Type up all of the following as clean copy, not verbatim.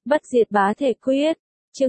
Bất diệt bá thể quyết. Chương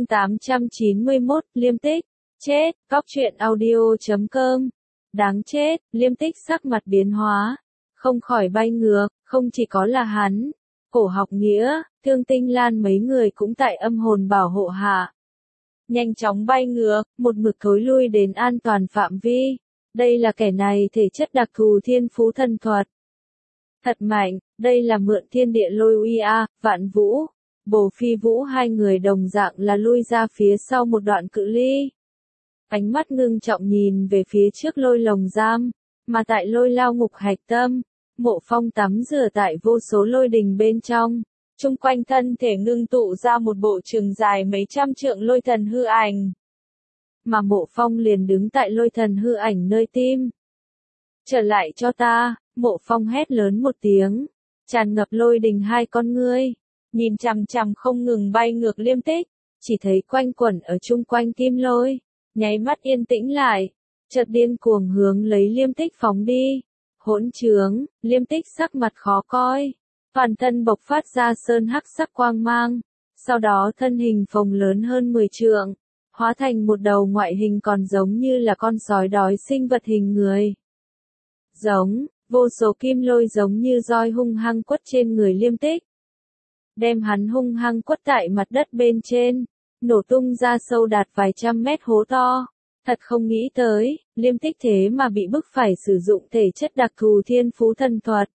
891, Liêm Tích. Chết, Cóc truyện audio.com. Đáng chết, Liêm Tích sắc mặt biến hóa. Không khỏi bay ngược, không chỉ có là hắn. Cổ học nghĩa, Thương Tinh Lan mấy người cũng tại âm hồn bảo hộ hạ. Nhanh chóng bay ngược, một mực thối lui đến an toàn phạm vi. Đây là kẻ này thể chất đặc thù thiên phú thân thuật. Thật mạnh, đây là mượn thiên địa lôi uy a, Vạn Vũ. Bồ Phi Vũ hai người đồng dạng là lui ra phía sau một đoạn cự ly. Ánh mắt ngưng trọng nhìn về phía trước lôi lồng giam, mà tại lôi lao ngục hạch tâm, Mộ Phong tắm rửa tại vô số lôi đình bên trong, chung quanh thân thể ngưng tụ ra một bộ trường dài mấy trăm trượng lôi thần hư ảnh. Mà Mộ Phong liền đứng tại lôi thần hư ảnh nơi tim. Trở lại cho ta, Mộ Phong hét lớn một tiếng, tràn ngập lôi đình hai con ngươi, nhìn chằm chằm không ngừng bay ngược Liêm Tích, chỉ thấy quanh quẩn ở chung quanh kim lôi, nháy mắt yên tĩnh lại, chợt điên cuồng hướng lấy Liêm Tích phóng đi. Hỗn trướng, Liêm Tích sắc mặt khó coi, toàn thân bộc phát ra sơn hắc sắc quang mang, sau đó thân hình phồng lớn hơn 10 trượng, hóa thành một đầu ngoại hình còn giống như là con sói đói sinh vật hình người. Giống, vô số kim lôi giống như roi hung hăng quất trên người Liêm Tích, đem hắn hung hăng quất tại mặt đất bên trên, nổ tung ra sâu đạt vài trăm mét hố to. Thật không nghĩ tới, Liêm Tích thế mà bị bức phải sử dụng thể chất đặc thù thiên phú thân thuật.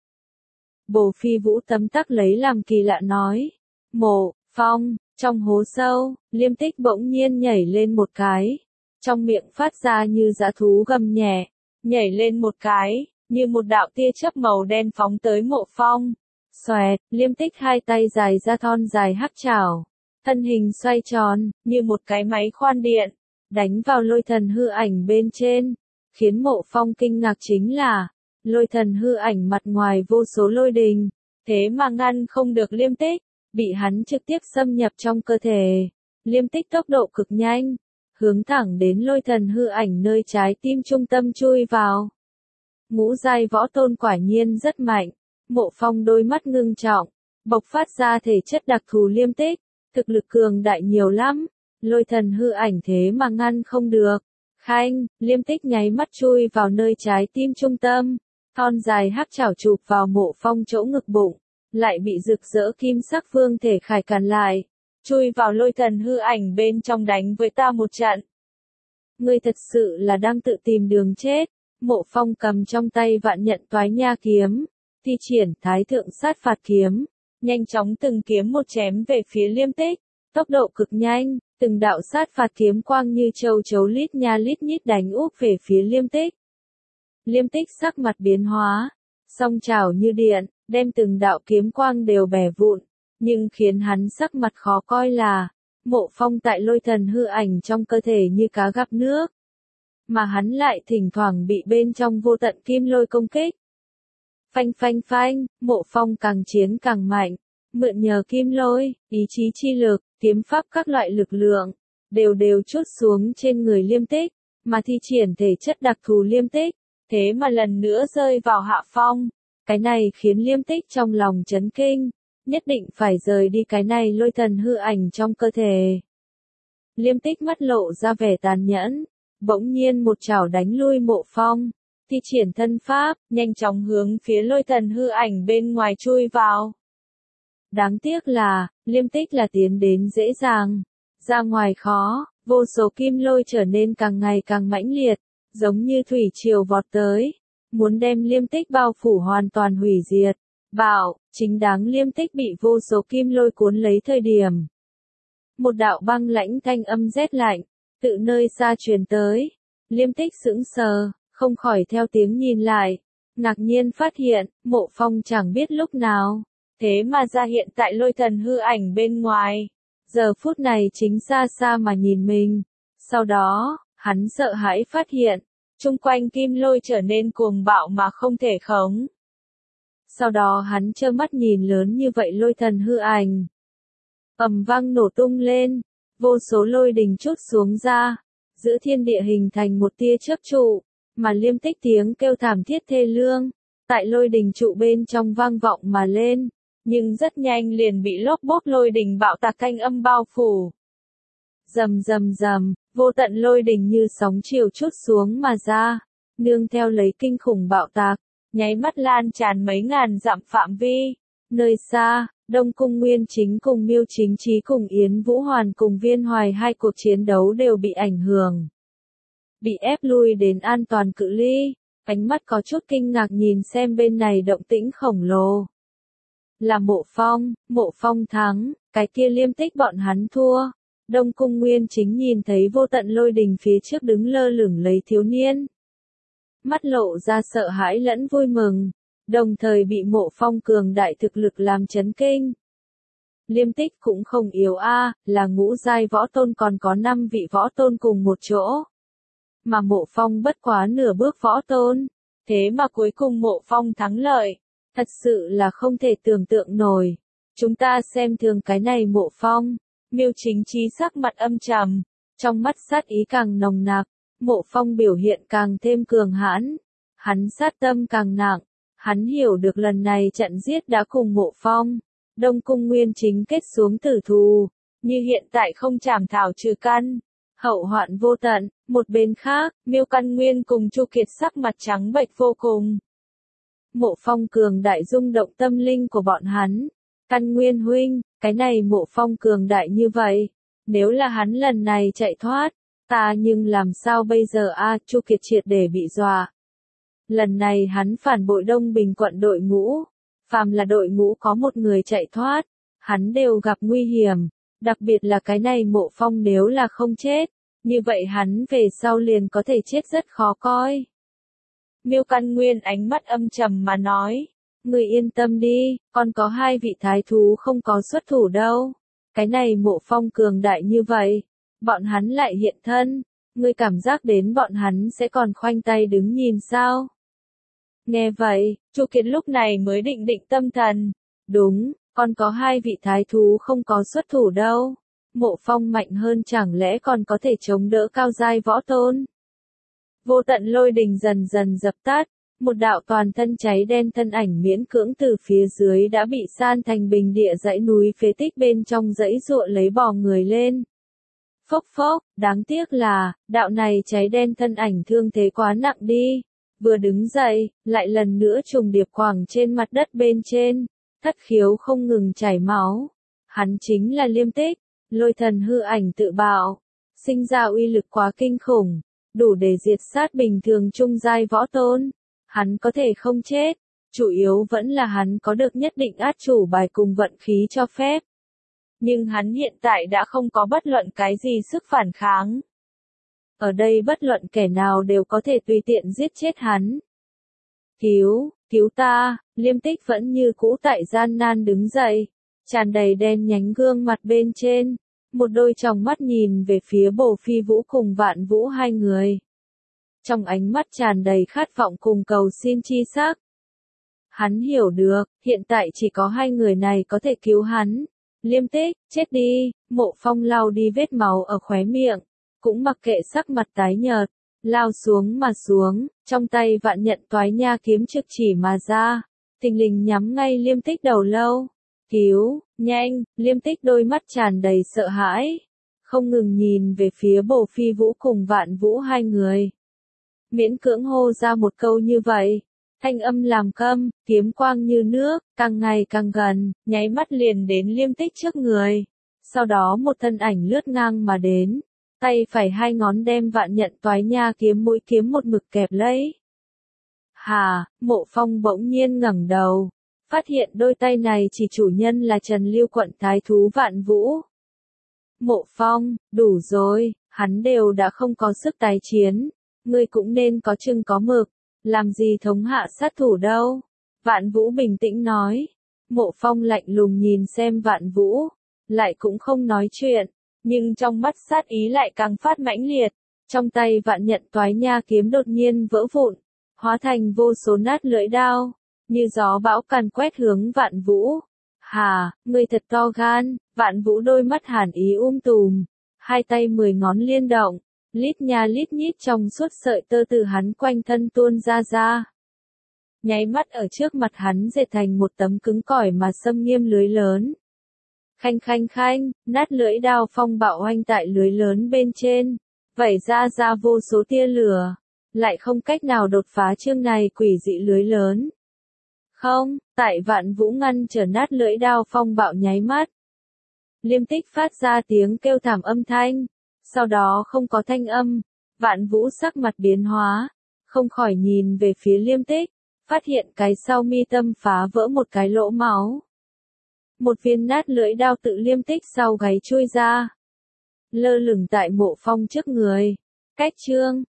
Bồ Phi Vũ tấm tắc lấy làm kỳ lạ nói. Mộ Phong, trong hố sâu, Liêm Tích bỗng nhiên nhảy lên một cái. Trong miệng phát ra như dã thú gầm nhẹ, nhảy lên một cái, như một đạo tia chớp màu đen phóng tới Mộ Phong. Xoẹt, Liêm Tích hai tay dài ra thon dài hắc chảo. Thân hình xoay tròn, như một cái máy khoan điện, đánh vào lôi thần hư ảnh bên trên. Khiến Mộ Phong kinh ngạc chính là, lôi thần hư ảnh mặt ngoài vô số lôi đình, thế mà ngăn không được Liêm Tích, bị hắn trực tiếp xâm nhập trong cơ thể. Liêm Tích tốc độ cực nhanh, hướng thẳng đến lôi thần hư ảnh nơi trái tim trung tâm chui vào. Ngũ giai võ tôn quả nhiên rất mạnh. Mộ Phong đôi mắt ngưng trọng, bộc phát ra thể chất đặc thù Liêm Tích, thực lực cường đại nhiều lắm, lôi thần hư ảnh thế mà ngăn không được. Khanh, Liêm Tích nháy mắt chui vào nơi trái tim trung tâm, thon dài hắc chảo chụp vào Mộ Phong chỗ ngực bụng, lại bị rực rỡ kim sắc vương thể khải cản lại, chui vào lôi thần hư ảnh bên trong đánh với ta một trận. Ngươi thật sự là đang tự tìm đường chết. Mộ Phong cầm trong tay vạn nhận toái nha kiếm, thi triển thái thượng sát phạt kiếm, nhanh chóng từng kiếm một chém về phía Liêm Tích, tốc độ cực nhanh, từng đạo sát phạt kiếm quang như châu chấu lít nha lít nhít đánh úp về phía Liêm Tích. Liêm Tích sắc mặt biến hóa, song chảo như điện, đem từng đạo kiếm quang đều bẻ vụn, nhưng khiến hắn sắc mặt khó coi là, Mộ Phong tại lôi thần hư ảnh trong cơ thể như cá gặp nước, mà hắn lại thỉnh thoảng bị bên trong vô tận kim lôi công kích. Phanh phanh phanh, Mộ Phong càng chiến càng mạnh, mượn nhờ kim lôi, ý chí chi lực, kiếm pháp các loại lực lượng, đều trút xuống trên người Liêm Tích, mà thi triển thể chất đặc thù Liêm Tích, thế mà lần nữa rơi vào hạ phong. Cái này khiến Liêm Tích trong lòng chấn kinh, nhất định phải rời đi cái này lôi thần hư ảnh trong cơ thể. Liêm Tích mắt lộ ra vẻ tàn nhẫn, bỗng nhiên một chảo đánh lui Mộ Phong, thi triển thân pháp, nhanh chóng hướng phía lôi thần hư ảnh bên ngoài chui vào. Đáng tiếc là, Liêm Tích là tiến đến dễ dàng, ra ngoài khó, vô số kim lôi trở nên càng ngày càng mãnh liệt, giống như thủy triều vọt tới, muốn đem Liêm Tích bao phủ hoàn toàn hủy diệt. Bảo, chính đáng Liêm Tích bị vô số kim lôi cuốn lấy thời điểm. Một đạo băng lãnh thanh âm rét lạnh, tự nơi xa truyền tới. Liêm Tích sững sờ, không khỏi theo tiếng nhìn lại, ngạc nhiên phát hiện, Mộ Phong chẳng biết lúc nào, thế mà ra hiện tại lôi thần hư ảnh bên ngoài. Giờ phút này chính xa xa mà nhìn mình. Sau đó, hắn sợ hãi phát hiện, chung quanh kim lôi trở nên cuồng bạo mà không thể khống. Sau đó hắn trơ mắt nhìn lớn như vậy lôi thần hư ảnh. Ầm vang nổ tung lên, vô số lôi đình trút xuống ra, giữa thiên địa hình thành một tia chớp trụ, mà Liêm Tích tiếng kêu thảm thiết thê lương, tại lôi đình trụ bên trong vang vọng mà lên, nhưng rất nhanh liền bị lốp bốp lôi đình bạo tạc thanh âm bao phủ. Rầm rầm rầm, vô tận lôi đình như sóng chiều trút xuống mà ra, nương theo lấy kinh khủng bạo tạc, nháy mắt lan tràn mấy ngàn dặm phạm vi. Nơi xa, Đông Cung Nguyên Chính cùng Miêu Chính Chí cùng Yến Vũ Hoàn cùng Viên Hoài hai cuộc chiến đấu đều bị ảnh hưởng. Bị ép lui đến an toàn cự ly, ánh mắt có chút kinh ngạc nhìn xem bên này động tĩnh khổng lồ. Là Mộ Phong thắng, cái kia Liêm Tích bọn hắn thua. Đông Cung Nguyên Chính nhìn thấy vô tận lôi đình phía trước đứng lơ lửng lấy thiếu niên. Mắt lộ ra sợ hãi lẫn vui mừng, đồng thời bị Mộ Phong cường đại thực lực làm chấn kinh. Liêm Tích cũng không yếu là ngũ giai võ tôn còn có 5 vị võ tôn cùng một chỗ. Mà Mộ Phong bất quá nửa bước võ tôn, thế mà cuối cùng Mộ Phong thắng lợi, thật sự là không thể tưởng tượng nổi. Chúng ta xem thường cái này Mộ Phong. Miêu Chính Chí sắc mặt âm trầm, trong mắt sát ý càng nồng nặc, Mộ Phong biểu hiện càng thêm cường hãn, hắn sát tâm càng nặng, hắn hiểu được lần này trận giết đã cùng Mộ Phong, Đông Cung Nguyên Chính kết xuống tử thù, như hiện tại không trảm thảo trừ căn, hậu hoạn vô tận. Một bên khác, Miêu Căn Nguyên cùng Chu Kiệt sắc mặt trắng bệch vô cùng. Mộ Phong cường đại rung động tâm linh của bọn hắn. Căn Nguyên huynh, cái này Mộ Phong cường đại như vậy, nếu là hắn lần này chạy thoát, ta nhưng làm sao bây giờ Chu Kiệt triệt để bị dọa. Lần này hắn phản bội Đông Bình quận đội ngũ, phàm là đội ngũ có một người chạy thoát, hắn đều gặp nguy hiểm, đặc biệt là cái này Mộ Phong nếu là không chết, như vậy hắn về sau liền có thể chết rất khó coi. Miêu Căn Nguyên ánh mắt âm trầm mà nói. Người yên tâm đi, còn có 2 vị thái thú không có xuất thủ đâu. Cái này Mộ Phong cường đại như vậy, bọn hắn lại hiện thân, ngươi cảm giác đến bọn hắn sẽ còn khoanh tay đứng nhìn sao? Nghe vậy, Chu Kiệt lúc này mới định tâm thần. Đúng, còn có 2 vị thái thú không có xuất thủ đâu. Mộ Phong mạnh hơn chẳng lẽ còn có thể chống đỡ cao giai võ tôn? Vô tận lôi đình dần dần dập tắt. Một đạo toàn thân cháy đen thân ảnh miễn cưỡng từ phía dưới đã bị san thành bình địa dãy núi phế tích bên trong dãy ruộng lấy bò người lên. Phốc phốc, đáng tiếc là, đạo này cháy đen thân ảnh thương thế quá nặng đi. Vừa đứng dậy, lại lần nữa trùng điệp quẳng trên mặt đất bên trên, thất khiếu không ngừng chảy máu. Hắn chính là Liêm Tích, lôi thần hư ảnh tự bạo, sinh ra uy lực quá kinh khủng, đủ để diệt sát bình thường trung giai võ tôn. Hắn có thể không chết, chủ yếu vẫn là hắn có được nhất định át chủ bài cùng vận khí cho phép. Nhưng hắn hiện tại đã không có bất luận cái gì sức phản kháng. Ở đây bất luận kẻ nào đều có thể tùy tiện giết chết hắn. Cứu ta, Liêm Tích vẫn như cũ tại gian nan đứng dậy, tràn đầy đen nhánh gương mặt bên trên, một đôi tròng mắt nhìn về phía Bồ Phi Vũ cùng Vạn Vũ hai người. Trong ánh mắt tràn đầy khát vọng cùng cầu xin chi sắc. Hắn hiểu được, hiện tại chỉ có 2 người này có thể cứu hắn. Liêm Tích, chết đi, Mộ Phong lau đi vết máu ở khóe miệng, cũng mặc kệ sắc mặt tái nhợt, lao xuống mà xuống, trong tay Vạn Nhận Toái Nha kiếm trực chỉ mà ra, thình lình nhắm ngay Liêm Tích đầu lâu. Cứu, nhanh, Liêm Tích đôi mắt tràn đầy sợ hãi, không ngừng nhìn về phía Bồ Phi Vũ cùng Vạn Vũ hai người. Miễn cưỡng hô ra một câu như vậy, thanh âm làm câm, kiếm quang như nước, càng ngày càng gần, nháy mắt liền đến Liêm Tích trước người. Sau đó một thân ảnh lướt ngang mà đến, tay phải 2 ngón đem Vạn Nhận Toái Nha kiếm mũi kiếm một mực kẹp lấy. Mộ Phong bỗng nhiên ngẩng đầu, phát hiện đôi tay này chỉ chủ nhân là Trần Lưu quận thái thú Vạn Vũ. Mộ Phong, đủ rồi, hắn đều đã không có sức tái chiến. Ngươi cũng nên có chừng có mực, làm gì thống hạ sát thủ đâu. Vạn Vũ bình tĩnh nói. Mộ Phong lạnh lùng nhìn xem Vạn Vũ, lại cũng không nói chuyện, nhưng trong mắt sát ý lại càng phát mãnh liệt. Trong tay Vạn Nhận Toái Nha kiếm đột nhiên vỡ vụn, hóa thành vô số nát lưỡi đao, như gió bão càn quét hướng Vạn Vũ. Ngươi thật to gan. Vạn Vũ đôi mắt hàn ý tùm, 2 tay 10 ngón liên động. Lít nha lít nhít trong suốt sợi tơ từ hắn quanh thân tuôn ra. nháy mắt ở trước mặt hắn dệt thành một tấm cứng cỏi mà xâm nghiêm lưới lớn. Khanh khanh khanh, nát lưỡi đao phong bạo oanh tại lưới lớn bên trên, vẩy ra vô số tia lửa, lại không cách nào đột phá chương này quỷ dị lưới lớn. Không, tại Vạn Vũ ngăn trở nát lưỡi đao phong bạo nháy mắt. Liêm Tích phát ra tiếng kêu thảm âm thanh, sau đó không có thanh âm, Vạn Vũ sắc mặt biến hóa, không khỏi nhìn về phía Liêm Tích, phát hiện cái sau mi tâm phá vỡ một cái lỗ máu. Một viên nát lưỡi đao tự Liêm Tích sau gáy chui ra, lơ lửng tại Mộ Phong trước người. Cách chương